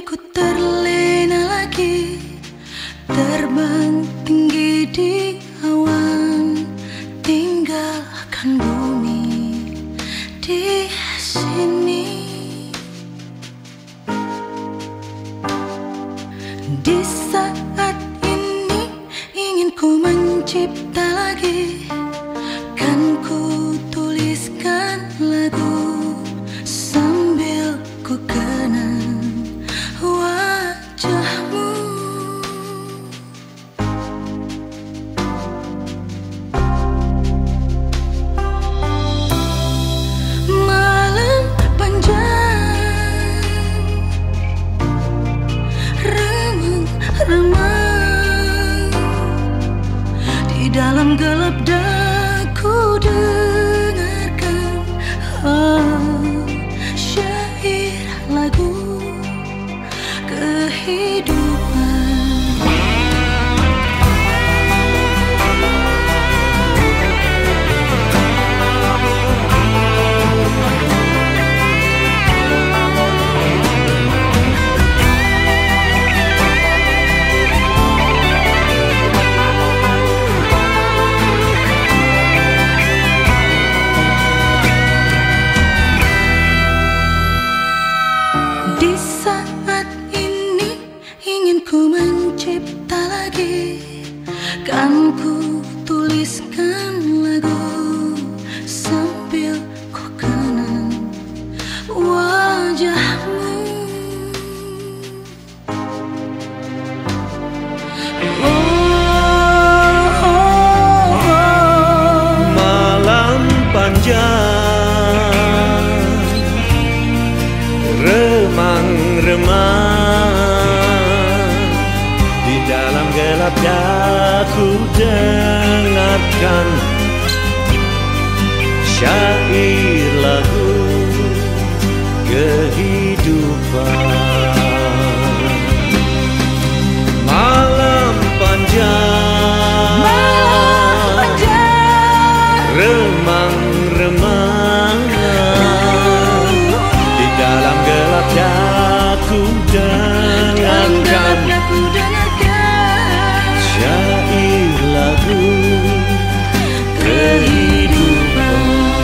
ku terlena lagi, terbang tinggi di awan, tinggalkan bumi di sini. Di saat ini ingin ku mencipta lagi, kan ku tuliskan lagu sambil ku kenang wajahmu. Malam panjang, remang-remang, di dalam gelap daku dengarkan syair lagu kehidupan. Di saat ini ingin ku mencipta lagi, kan ku tuliskan lagu sambil ku kenang wajahmu. Malam panjang, remang-remang, di dalam gelap daku dengarkan syair lagu kehidupan. Malam panjang, remang-remang, di dalam gelap daku dengarkan syair lagu kehidupan.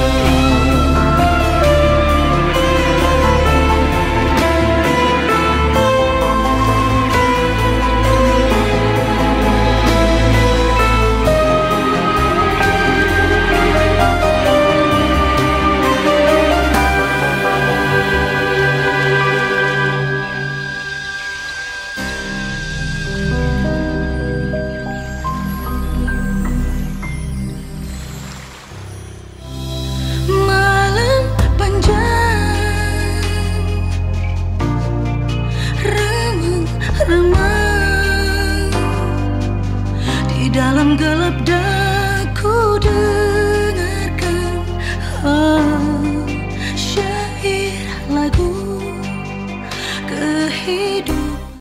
Malam panjang, remang-remang, di dalam gelap daku dengarkan syair lagu kehidupan.